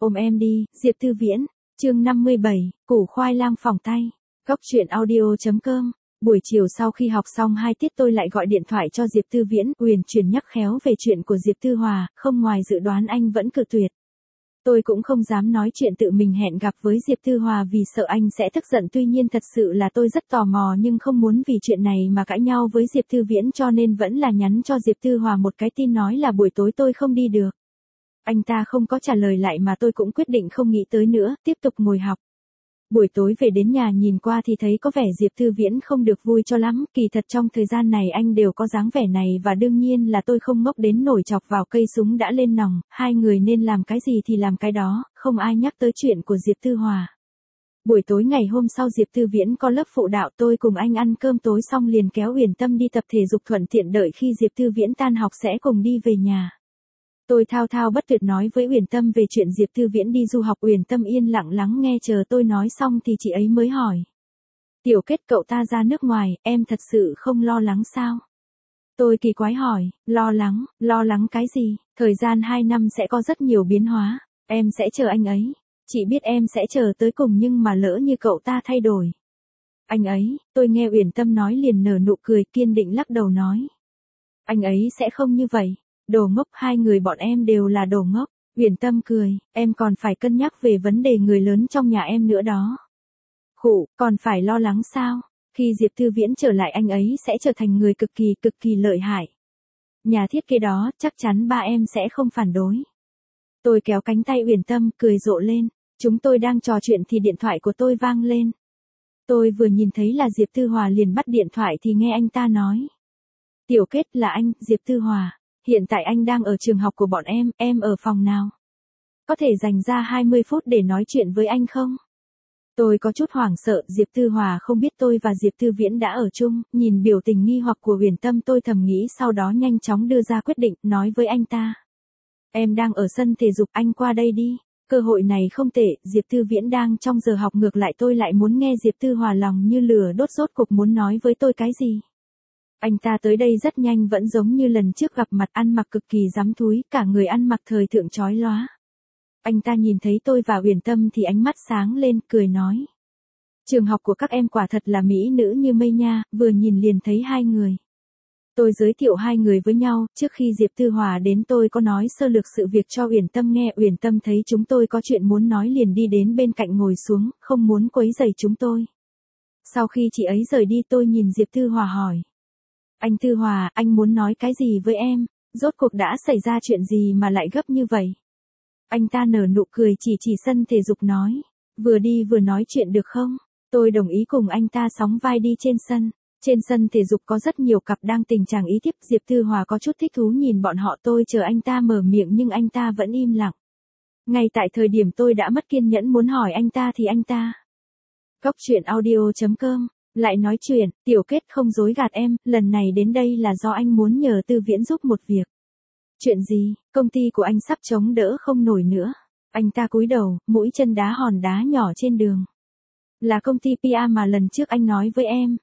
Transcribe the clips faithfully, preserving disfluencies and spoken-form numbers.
Ôm em đi, Diệp Tư Viễn, chương năm mươi bảy, củ khoai lang phỏng tay. Góc truyện audio.com. Buổi chiều sau khi học xong hai tiết tôi lại gọi điện thoại cho Diệp Tư Viễn, uyển chuyển nhắc khéo về chuyện của Diệp Tư Hòa, không ngoài dự đoán anh vẫn cự tuyệt. Tôi cũng không dám nói chuyện tự mình hẹn gặp với Diệp Tư Hòa vì sợ anh sẽ tức giận, tuy nhiên thật sự là tôi rất tò mò nhưng không muốn vì chuyện này mà cãi nhau với Diệp Tư Viễn, cho nên vẫn là nhắn cho Diệp Tư Hòa một cái tin nói là buổi tối tôi không đi được. Anh ta không có trả lời lại mà tôi cũng quyết định không nghĩ tới nữa, tiếp tục ngồi học. Buổi tối về đến nhà nhìn qua thì thấy có vẻ Diệp Tư Viễn không được vui cho lắm, kỳ thật trong thời gian này anh đều có dáng vẻ này và đương nhiên là tôi không ngốc đến nổi chọc vào cây súng đã lên nòng, hai người nên làm cái gì thì làm cái đó, không ai nhắc tới chuyện của Diệp Tư Hòa. Buổi tối ngày hôm sau Diệp Tư Viễn có lớp phụ đạo, tôi cùng anh ăn cơm tối xong liền kéo Uyển Tâm đi tập thể dục, thuận tiện đợi khi Diệp Tư Viễn tan học sẽ cùng đi về nhà. Tôi thao thao bất tuyệt nói với Uyển Tâm về chuyện Diệp Tư Viễn đi du học, Uyển Tâm yên lặng lắng nghe, chờ tôi nói xong thì chị ấy mới hỏi. Tiểu Kết, cậu ta ra nước ngoài, em thật sự không lo lắng sao? Tôi kỳ quái hỏi, lo lắng, lo lắng cái gì, thời gian hai năm sẽ có rất nhiều biến hóa, em sẽ chờ anh ấy. Chị biết em sẽ chờ tới cùng nhưng mà lỡ như cậu ta thay đổi. Anh ấy, tôi nghe Uyển Tâm nói liền nở nụ cười, kiên định lắc đầu nói. Anh ấy sẽ không như vậy. Đồ ngốc, hai người bọn em đều là đồ ngốc. Uyển Tâm cười, em còn phải cân nhắc về vấn đề người lớn trong nhà em nữa đó. Khụ, còn phải lo lắng sao? Khi Diệp Tư Viễn trở lại anh ấy sẽ trở thành người cực kỳ cực kỳ lợi hại. Nhà thiết kế đó, chắc chắn ba em sẽ không phản đối. Tôi kéo cánh tay Uyển Tâm, cười rộ lên. Chúng tôi đang trò chuyện thì điện thoại của tôi vang lên. Tôi vừa nhìn thấy là Diệp Tư Hòa liền bắt điện thoại thì nghe anh ta nói. Tiểu Kết, là anh, Diệp Tư Hòa. Hiện tại anh đang ở trường học của bọn em, em ở phòng nào? Có thể dành ra hai mươi phút để nói chuyện với anh không? Tôi có chút hoảng sợ, Diệp Tư Hòa không biết tôi và Diệp Tư Viễn đã ở chung, nhìn biểu tình nghi hoặc của Uyển Tâm tôi thầm nghĩ, sau đó nhanh chóng đưa ra quyết định, nói với anh ta. Em đang ở sân thể dục, anh qua đây đi. Cơ hội này không tệ, Diệp Tư Viễn đang trong giờ học, ngược lại tôi lại muốn nghe Diệp Tư Hòa lòng như lửa đốt, rốt cục muốn nói với tôi cái gì. Anh ta tới đây rất nhanh, vẫn giống như lần trước gặp mặt, ăn mặc cực kỳ rắm thúi, cả người ăn mặc thời thượng chói lóa. Anh ta nhìn thấy tôi và Uyển Tâm thì ánh mắt sáng lên, cười nói. Trường học của các em quả thật là mỹ nữ như mây nha, vừa nhìn liền thấy hai người. Tôi giới thiệu hai người với nhau, trước khi Diệp Tư Hòa đến tôi có nói sơ lược sự việc cho Uyển Tâm nghe, Uyển Tâm thấy chúng tôi có chuyện muốn nói liền đi đến bên cạnh ngồi xuống, không muốn quấy rầy chúng tôi. Sau khi chị ấy rời đi tôi nhìn Diệp Tư Hòa hỏi. Anh Tư Hòa, anh muốn nói cái gì với em? Rốt cuộc đã xảy ra chuyện gì mà lại gấp như vậy? Anh ta nở nụ cười chỉ chỉ sân thể dục nói. Vừa đi vừa nói chuyện được không? Tôi đồng ý cùng anh ta sóng vai đi trên sân. Trên sân thể dục có rất nhiều cặp đang tình trạng ý thiếp, Diệp Tư Hòa có chút thích thú nhìn bọn họ, tôi chờ anh ta mở miệng nhưng anh ta vẫn im lặng. Ngay tại thời điểm tôi đã mất kiên nhẫn muốn hỏi anh ta thì anh ta. Góc truyện audio.com. Lại nói chuyện, Tiểu Kết, không dối gạt em, lần này đến đây là do anh muốn nhờ Tư Viễn giúp một việc. Chuyện gì? Công ty của anh sắp chống đỡ không nổi nữa. Anh ta cúi đầu, mũi chân đá hòn đá nhỏ trên đường. Là công ty pê e mà lần trước anh nói với em.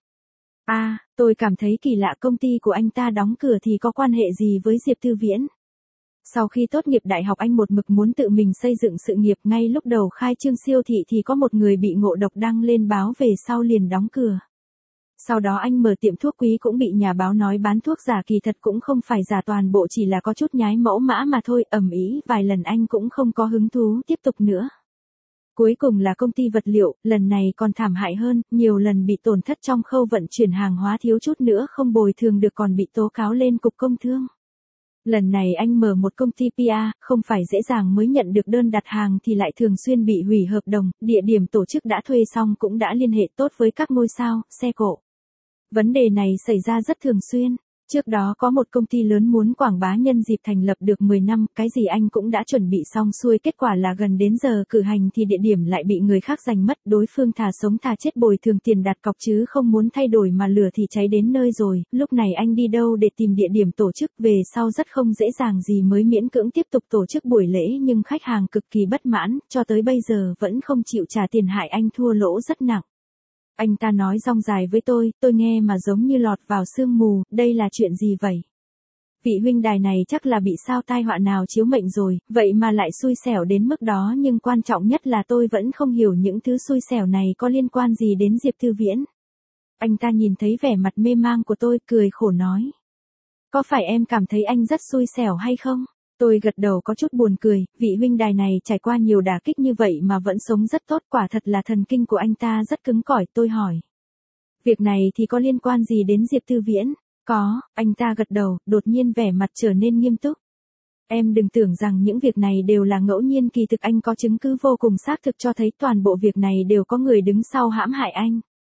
À, tôi cảm thấy kỳ lạ, công ty của anh ta đóng cửa thì có quan hệ gì với Diệp Tư Viễn? Sau khi tốt nghiệp đại học anh một mực muốn tự mình xây dựng sự nghiệp, ngay lúc đầu khai trương siêu thị thì có một người bị ngộ độc đăng lên báo, về sau liền đóng cửa. Sau đó anh mở tiệm thuốc quý cũng bị nhà báo nói bán thuốc giả, kỳ thật cũng không phải giả toàn bộ, chỉ là có chút nhái mẫu mã mà thôi, ầm ĩ vài lần anh cũng không có hứng thú tiếp tục nữa. Cuối cùng là công ty vật liệu, lần này còn thảm hại hơn, nhiều lần bị tổn thất trong khâu vận chuyển hàng hóa, thiếu chút nữa không bồi thường được còn bị tố cáo lên cục công thương. Lần này anh mở một công ty pê e, không phải dễ dàng mới nhận được đơn đặt hàng thì lại thường xuyên bị hủy hợp đồng, địa điểm tổ chức đã thuê xong cũng đã liên hệ tốt với các ngôi sao, xe cộ. Vấn đề này xảy ra rất thường xuyên. Trước đó có một công ty lớn muốn quảng bá nhân dịp thành lập được mười năm, cái gì anh cũng đã chuẩn bị xong xuôi, kết quả là gần đến giờ cử hành thì địa điểm lại bị người khác giành mất, đối phương thà sống thà chết bồi thường tiền đặt cọc chứ không muốn thay đổi, mà lửa thì cháy đến nơi rồi, lúc này anh đi đâu để tìm địa điểm tổ chức, về sau rất không dễ dàng gì mới miễn cưỡng tiếp tục tổ chức buổi lễ, nhưng khách hàng cực kỳ bất mãn, cho tới bây giờ vẫn không chịu trả tiền, hại anh thua lỗ rất nặng. Anh ta nói rong dài với tôi, tôi nghe mà giống như lọt vào sương mù, đây là chuyện gì vậy? Vị huynh đài này chắc là bị sao tai họa nào chiếu mệnh rồi, vậy mà lại xui xẻo đến mức đó, nhưng quan trọng nhất là tôi vẫn không hiểu những thứ xui xẻo này có liên quan gì đến Diệp Thư Viễn. Anh ta nhìn thấy vẻ mặt mê mang của tôi, cười khổ nói. Có phải em cảm thấy anh rất xui xẻo hay không? Tôi gật đầu có chút buồn cười, vị huynh đài này trải qua nhiều đả kích như vậy mà vẫn sống rất tốt, quả thật là thần kinh của anh ta rất cứng cỏi. Tôi hỏi. Việc này thì có liên quan gì đến Diệp Thư Viễn? Có, anh ta gật đầu, đột nhiên vẻ mặt trở nên nghiêm túc. Em đừng tưởng rằng những việc này đều là ngẫu nhiên, kỳ thực anh có chứng cứ vô cùng xác thực cho thấy toàn bộ việc này đều có người đứng sau hãm hại anh.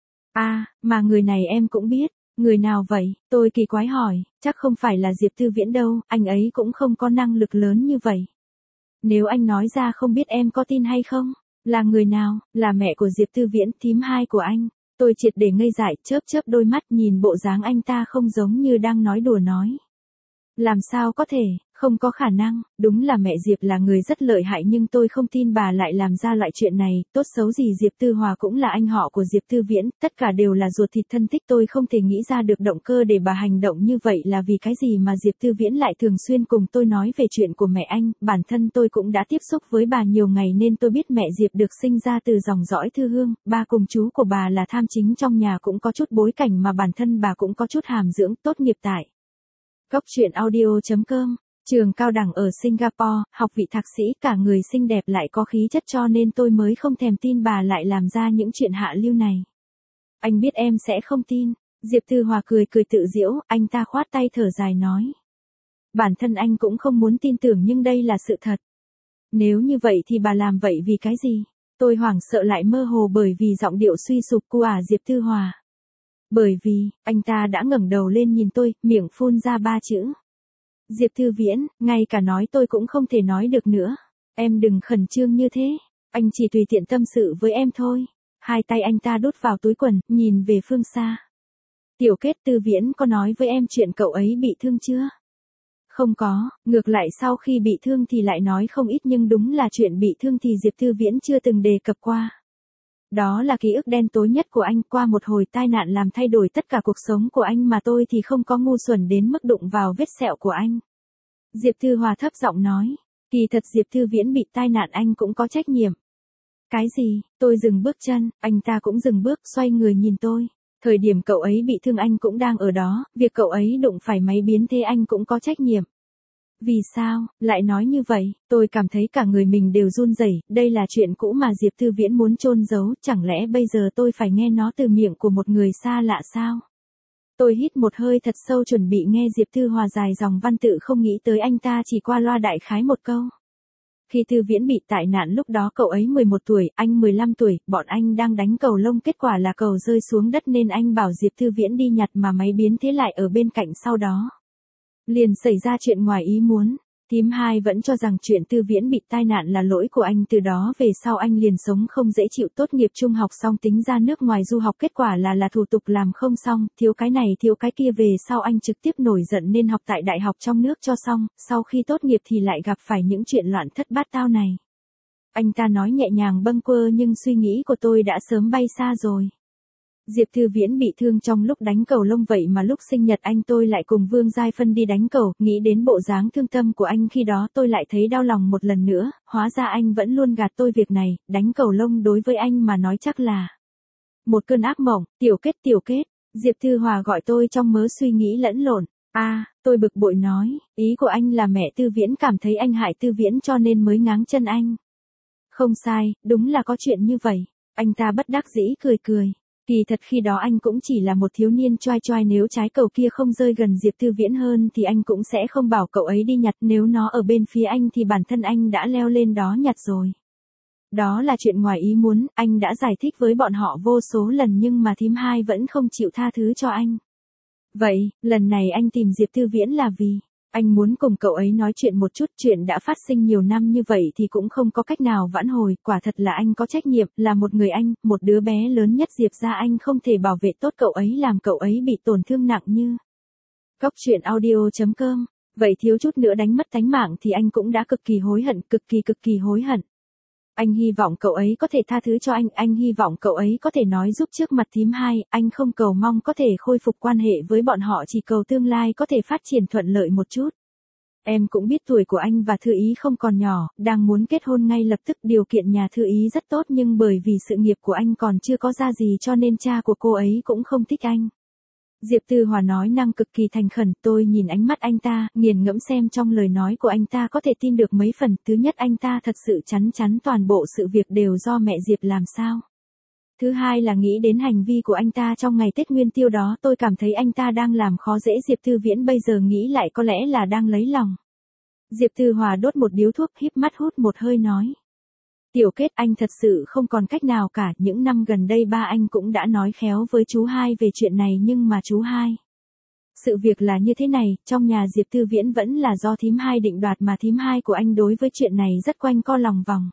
À, mà người này em cũng biết. Người nào vậy? Tôi kỳ quái hỏi, chắc không phải là Diệp Thư Viễn đâu, anh ấy cũng không có năng lực lớn như vậy. Nếu anh nói ra không biết em có tin hay không? Là người nào? Là mẹ của Diệp Thư Viễn, thím hai của anh. Tôi triệt để ngây dại, chớp chớp đôi mắt, nhìn bộ dáng anh ta không giống như đang nói đùa nói. Làm sao có thể, không có khả năng, đúng là mẹ Diệp là người rất lợi hại, nhưng tôi không tin bà lại làm ra loại chuyện này. Tốt xấu gì Diệp Tư Hòa cũng là anh họ của Diệp Thư Viễn, tất cả đều là ruột thịt thân tích. Tôi không thể nghĩ ra được động cơ để bà hành động như vậy là vì cái gì mà Diệp Thư Viễn lại thường xuyên cùng tôi nói về chuyện của mẹ anh. Bản thân tôi cũng đã tiếp xúc với bà nhiều ngày nên tôi biết mẹ Diệp được sinh ra từ dòng dõi Thư Hương, ba cùng chú của bà là tham chính trong nhà, cũng có chút bối cảnh, mà bản thân bà cũng có chút hàm dưỡng, tốt nghiệp tại Góc truyện audio chấm com, trường cao đẳng ở Singapore, học vị thạc sĩ, cả người xinh đẹp lại có khí chất, cho nên tôi mới không thèm tin bà lại làm ra những chuyện hạ lưu này. Anh biết em sẽ không tin. Diệp Tư Hòa cười cười tự giễu, anh ta khoát tay thở dài nói. Bản thân anh cũng không muốn tin tưởng, nhưng đây là sự thật. Nếu như vậy thì bà làm vậy vì cái gì? Tôi hoảng sợ lại mơ hồ bởi vì giọng điệu suy sụp của ả Diệp Tư Hòa. Bởi vì, anh ta đã ngẩng đầu lên nhìn tôi, miệng phun ra ba chữ. Diệp Thư Viễn, ngay cả nói tôi cũng không thể nói được nữa. Em đừng khẩn trương như thế, anh chỉ tùy tiện tâm sự với em thôi. Hai tay anh ta đút vào túi quần, nhìn về phương xa. Tiểu Kết, Tư Viễn có nói với em chuyện cậu ấy bị thương chưa? Không có, ngược lại sau khi bị thương thì lại nói không ít, nhưng đúng là chuyện bị thương thì Diệp Thư Viễn chưa từng đề cập qua. Đó là ký ức đen tối nhất của anh, qua một hồi tai nạn làm thay đổi tất cả cuộc sống của anh, mà tôi thì không có ngu xuẩn đến mức đụng vào vết sẹo của anh. Diệp Thư Hòa thấp giọng nói, kỳ thật Diệp Thư Viễn bị tai nạn anh cũng có trách nhiệm. Cái gì? Tôi dừng bước chân, anh ta cũng dừng bước, xoay người nhìn tôi. Thời điểm cậu ấy bị thương anh cũng đang ở đó, việc cậu ấy đụng phải máy biến thế anh cũng có trách nhiệm. Vì sao, lại nói như vậy? Tôi cảm thấy cả người mình đều run rẩy, đây là chuyện cũ mà Diệp Thư Viễn muốn chôn giấu, chẳng lẽ bây giờ tôi phải nghe nó từ miệng của một người xa lạ sao? Tôi hít một hơi thật sâu chuẩn bị nghe Diệp Thư Hòa dài dòng văn tự, không nghĩ tới anh ta chỉ qua loa đại khái một câu. Khi Thư Viễn bị tai nạn lúc đó cậu ấy mười một tuổi, anh mười lăm tuổi, bọn anh đang đánh cầu lông, kết quả là cầu rơi xuống đất nên anh bảo Diệp Thư Viễn đi nhặt mà máy biến thế lại ở bên cạnh, sau đó liền xảy ra chuyện ngoài ý muốn. Thím hai vẫn cho rằng chuyện Thư Viễn bị tai nạn là lỗi của anh, từ đó về sau anh liền sống không dễ chịu, tốt nghiệp trung học xong tính ra nước ngoài du học, kết quả là là thủ tục làm không xong, thiếu cái này thiếu cái kia, về sau anh trực tiếp nổi giận nên học tại đại học trong nước cho xong, sau khi tốt nghiệp thì lại gặp phải những chuyện loạn thất bát tao này. Anh ta nói nhẹ nhàng bâng quơ, nhưng suy nghĩ của tôi đã sớm bay xa rồi. Diệp Thư Viễn bị thương trong lúc đánh cầu lông, vậy mà lúc sinh nhật anh tôi lại cùng Vương Giai Phân đi đánh cầu, nghĩ đến bộ dáng thương tâm của anh khi đó tôi lại thấy đau lòng một lần nữa, hóa ra anh vẫn luôn gạt tôi việc này, đánh cầu lông đối với anh mà nói chắc là một cơn ác mộng. Tiểu Kết, Tiểu Kết, Diệp Thư Hòa gọi tôi trong mớ suy nghĩ lẫn lộn. À, tôi bực bội nói, ý của anh là mẹ Tư Viễn cảm thấy anh hại Tư Viễn cho nên mới ngáng chân anh. Không sai, đúng là có chuyện như vậy. Anh ta bất đắc dĩ cười cười. Kỳ thật khi đó anh cũng chỉ là một thiếu niên choai choai, nếu trái cầu kia không rơi gần Diệp Thư Viễn hơn thì anh cũng sẽ không bảo cậu ấy đi nhặt, nếu nó ở bên phía anh thì bản thân anh đã leo lên đó nhặt rồi. Đó là chuyện ngoài ý muốn, anh đã giải thích với bọn họ vô số lần nhưng mà thím hai vẫn không chịu tha thứ cho anh. Vậy, lần này anh tìm Diệp Thư Viễn là vì anh muốn cùng cậu ấy nói chuyện một chút, chuyện đã phát sinh nhiều năm như vậy thì cũng không có cách nào vãn hồi, quả thật là anh có trách nhiệm, là một người anh, một đứa bé lớn nhất Diệp gia, anh không thể bảo vệ tốt cậu ấy, làm cậu ấy bị tổn thương nặng như. Góc truyện audio chấm com, vậy thiếu chút nữa đánh mất tánh mạng thì anh cũng đã cực kỳ hối hận, cực kỳ cực kỳ hối hận. Anh hy vọng cậu ấy có thể tha thứ cho anh, anh hy vọng cậu ấy có thể nói giúp trước mặt thím hai, anh không cầu mong có thể khôi phục quan hệ với bọn họ, chỉ cầu tương lai có thể phát triển thuận lợi một chút. Em cũng biết tuổi của anh và Thư Ý không còn nhỏ, đang muốn kết hôn ngay lập tức, điều kiện nhà Thư Ý rất tốt nhưng bởi vì sự nghiệp của anh còn chưa có ra gì cho nên cha của cô ấy cũng không thích anh. Diệp Tư Hòa nói năng cực kỳ thành khẩn, tôi nhìn ánh mắt anh ta, nghiền ngẫm xem trong lời nói của anh ta có thể tin được mấy phần. Thứ nhất, anh ta thật sự chắn chắn toàn bộ sự việc đều do mẹ Diệp làm sao. Thứ hai là nghĩ đến hành vi của anh ta trong ngày Tết Nguyên Tiêu đó, tôi cảm thấy anh ta đang làm khó dễ Diệp Tư Viễn, bây giờ nghĩ lại có lẽ là đang lấy lòng. Diệp Tư Hòa đốt một điếu thuốc, híp mắt hút một hơi nói. Tiểu Kết, anh thật sự không còn cách nào cả, những năm gần đây ba anh cũng đã nói khéo với chú hai về chuyện này nhưng mà chú hai. Sự việc là như thế này, trong nhà Diệp Tư Viễn vẫn là do thím hai định đoạt mà thím hai của anh đối với chuyện này rất quanh co lòng vòng.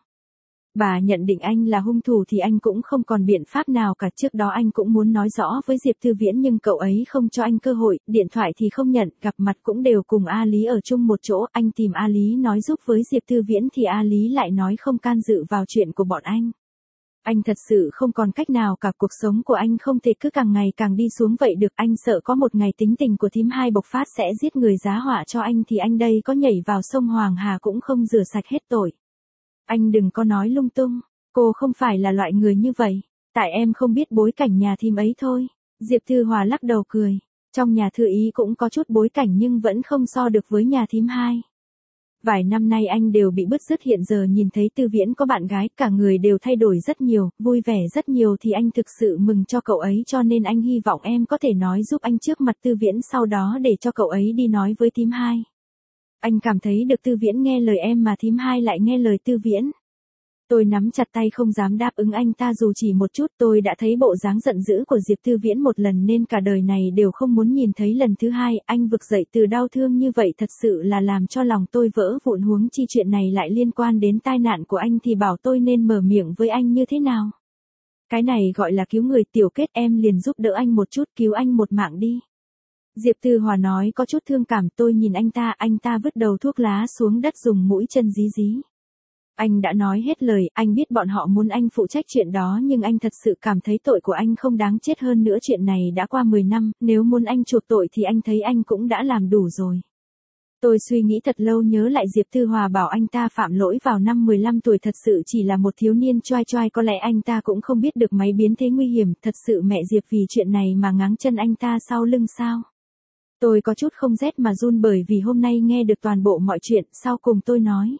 Bà nhận định anh là hung thủ thì anh cũng không còn biện pháp nào cả, trước đó anh cũng muốn nói rõ với Diệp Tư Viễn nhưng cậu ấy không cho anh cơ hội, điện thoại thì không nhận, gặp mặt cũng đều cùng A Lý ở chung một chỗ, anh tìm A Lý nói giúp với Diệp Tư Viễn thì A Lý lại nói không can dự vào chuyện của bọn anh. Anh thật sự không còn cách nào cả, cuộc sống của anh không thể cứ càng ngày càng đi xuống vậy được, anh sợ có một ngày tính tình của thím hai bộc phát sẽ giết người giá họa cho anh thì anh đây có nhảy vào sông Hoàng Hà cũng không rửa sạch hết tội. Anh đừng có nói lung tung, cô không phải là loại người như vậy, tại em không biết bối cảnh nhà thím ấy thôi. Diệp Thư Hòa lắc đầu cười, trong nhà Thư Ý cũng có chút bối cảnh nhưng vẫn không so được với nhà thím hai. Vài năm nay anh đều bị bứt rứt, hiện giờ nhìn thấy Tư Viễn có bạn gái, cả người đều thay đổi rất nhiều, vui vẻ rất nhiều thì anh thực sự mừng cho cậu ấy, cho nên anh hy vọng em có thể nói giúp anh trước mặt Tư Viễn, sau đó để cho cậu ấy đi nói với thím hai. Anh cảm thấy được Tư Viễn nghe lời em mà thím hai lại nghe lời Tư Viễn. Tôi nắm chặt tay không dám đáp ứng anh ta dù chỉ một chút, tôi đã thấy bộ dáng giận dữ của Diệp Tư Viễn một lần nên cả đời này đều không muốn nhìn thấy lần thứ hai, anh vực dậy từ đau thương như vậy thật sự là làm cho lòng tôi vỡ vụn, huống chi chuyện này lại liên quan đến tai nạn của anh thì bảo tôi nên mở miệng với anh như thế nào. Cái này gọi là cứu người. Tiểu Kết, em liền giúp đỡ anh một chút, cứu anh một mạng đi. Diệp Tư Hòa nói có chút thương cảm, tôi nhìn anh ta, anh ta vứt đầu thuốc lá xuống đất dùng mũi chân dí dí. Anh đã nói hết lời, anh biết bọn họ muốn anh phụ trách chuyện đó nhưng anh thật sự cảm thấy tội của anh không đáng chết, hơn nữa chuyện này đã qua mười năm, nếu muốn anh chuộc tội thì anh thấy anh cũng đã làm đủ rồi. Tôi suy nghĩ thật lâu nhớ lại Diệp Tư Hòa bảo anh ta phạm lỗi vào năm mười lăm tuổi, thật sự chỉ là một thiếu niên choai choai, có lẽ anh ta cũng không biết được máy biến thế nguy hiểm, thật sự mẹ Diệp vì chuyện này mà ngáng chân anh ta sau lưng sao. Tôi có chút không rét mà run bởi vì hôm nay nghe được toàn bộ mọi chuyện, sau cùng tôi nói.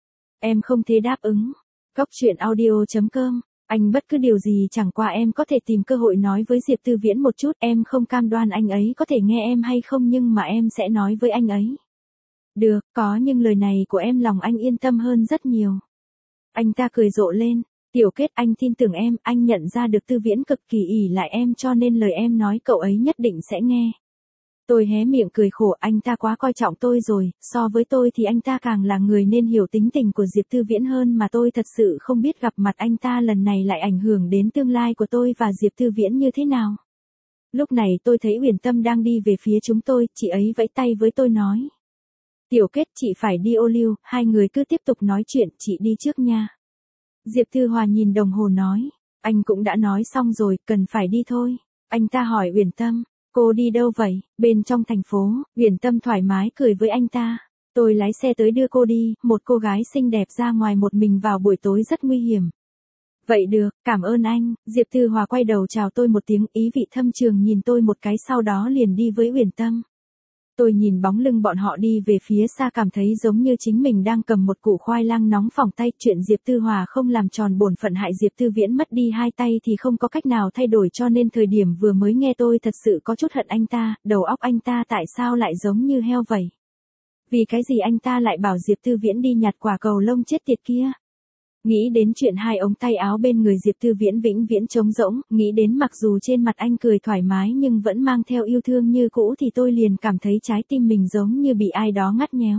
Em không thể đáp ứng. Góc truyện audio chấm com, anh bất cứ điều gì chẳng qua em có thể tìm cơ hội nói với Diệp Tư Viễn một chút, em không cam đoan anh ấy có thể nghe em hay không nhưng mà em sẽ nói với anh ấy. Được, có nhưng lời này của em lòng anh yên tâm hơn rất nhiều. Anh ta cười rộ lên. Tiểu Kết, anh tin tưởng em, anh nhận ra được Tư Viễn cực kỳ ỷ lại em cho nên lời em nói cậu ấy nhất định sẽ nghe. Tôi hé miệng cười khổ, anh ta quá coi trọng tôi rồi, so với tôi thì anh ta càng là người nên hiểu tính tình của Diệp Tư Viễn hơn mà tôi thật sự không biết gặp mặt anh ta lần này lại ảnh hưởng đến tương lai của tôi và Diệp Tư Viễn như thế nào. Lúc này tôi thấy Uyển Tâm đang đi về phía chúng tôi, chị ấy vẫy tay với tôi nói. Tiểu Kết, chị phải đi ô liu, hai người cứ tiếp tục nói chuyện, chị đi trước nha. Diệp Tư Hòa nhìn đồng hồ nói, anh cũng đã nói xong rồi, cần phải đi thôi. Anh ta hỏi Uyển Tâm. Cô đi đâu vậy? Bên trong thành phố. Uyển Tâm thoải mái cười với anh ta. Tôi lái xe tới đưa cô đi, một cô gái xinh đẹp ra ngoài một mình vào buổi tối rất nguy hiểm. Vậy được, cảm ơn anh. Diệp Tư Hòa quay đầu chào tôi một tiếng, ý vị thâm trường nhìn tôi một cái sau đó liền đi với Uyển Tâm. Tôi nhìn bóng lưng bọn họ đi về phía xa cảm thấy giống như chính mình đang cầm một củ khoai lang nóng phỏng tay. Chuyện Diệp Tư Hòa không làm tròn bổn phận hại Diệp Tư Viễn mất đi hai tay thì không có cách nào thay đổi, cho nên thời điểm vừa mới nghe tôi thật sự có chút hận anh ta, đầu óc anh ta tại sao lại giống như heo vậy? Vì cái gì anh ta lại bảo Diệp Tư Viễn đi nhặt quả cầu lông chết tiệt kia? Nghĩ đến chuyện hai ống tay áo bên người Diệp Tư Viễn vĩnh viễn trống rỗng, nghĩ đến mặc dù trên mặt anh cười thoải mái nhưng vẫn mang theo yêu thương như cũ thì tôi liền cảm thấy trái tim mình giống như bị ai đó ngắt nhéo.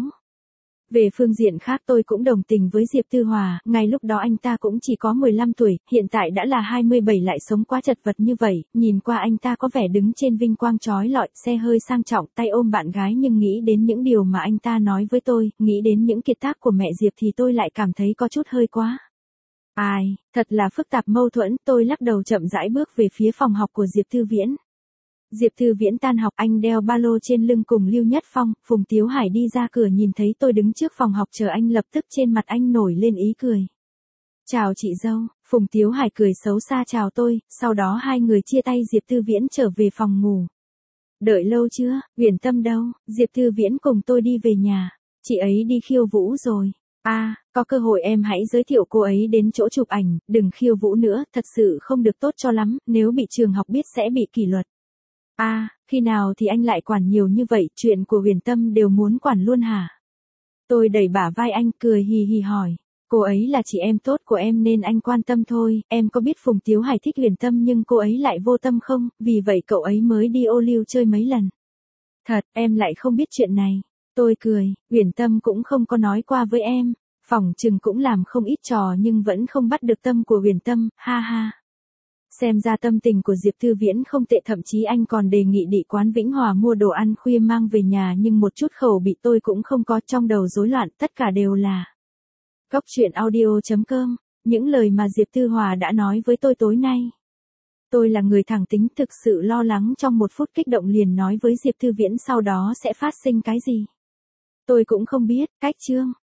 Về phương diện khác tôi cũng đồng tình với Diệp Tư Hòa, ngay lúc đó anh ta cũng chỉ có mười lăm tuổi, hiện tại đã là hai mươi bảy lại sống quá chật vật như vậy, nhìn qua anh ta có vẻ đứng trên vinh quang trói lọi, xe hơi sang trọng, tay ôm bạn gái, nhưng nghĩ đến những điều mà anh ta nói với tôi, nghĩ đến những kiệt tác của mẹ Diệp thì tôi lại cảm thấy có chút hơi quá. Ai, thật là phức tạp mâu thuẫn, tôi lắc đầu chậm rãi bước về phía phòng học của Diệp Thư Viễn. Diệp Thư Viễn tan học, anh đeo ba lô trên lưng cùng Lưu Nhất Phong, Phùng Tiếu Hải đi ra cửa nhìn thấy tôi đứng trước phòng học chờ anh, lập tức trên mặt anh nổi lên ý cười. Chào chị dâu, Phùng Tiếu Hải cười xấu xa chào tôi, sau đó hai người chia tay. Diệp Thư Viễn trở về phòng ngủ. Đợi lâu chưa, Uyển Tâm đâu? Diệp Thư Viễn cùng tôi đi về nhà. Chị ấy đi khiêu vũ rồi. À, có cơ hội em hãy giới thiệu cô ấy đến chỗ chụp ảnh, đừng khiêu vũ nữa, thật sự không được tốt cho lắm, nếu bị trường học biết sẽ bị kỷ luật. À, khi nào thì anh lại quản nhiều như vậy, chuyện của Uyển Tâm đều muốn quản luôn hả? Tôi đẩy bả vai anh, cười hì hì hỏi. Cô ấy là chị em tốt của em nên anh quan tâm thôi, em có biết Phùng Tiếu Hải thích Uyển Tâm nhưng cô ấy lại vô tâm không, vì vậy cậu ấy mới đi ô lưu chơi mấy lần. Thật, em lại không biết chuyện này. Tôi cười, Uyển Tâm cũng không có nói qua với em, phỏng chừng cũng làm không ít trò nhưng vẫn không bắt được tâm của Uyển Tâm, ha ha. Xem ra tâm tình của Diệp Thư Viễn không tệ, thậm chí anh còn đề nghị đi quán Vĩnh Hòa mua đồ ăn khuya mang về nhà nhưng một chút khẩu bị tôi cũng không có, trong đầu rối loạn, tất cả đều là Góc truyện audio chấm com, những lời mà Diệp Thư Hòa đã nói với tôi tối nay. Tôi là người thẳng tính, thực sự lo lắng trong một phút kích động liền nói với Diệp Thư Viễn sau đó sẽ phát sinh cái gì. Tôi cũng không biết, cách chương.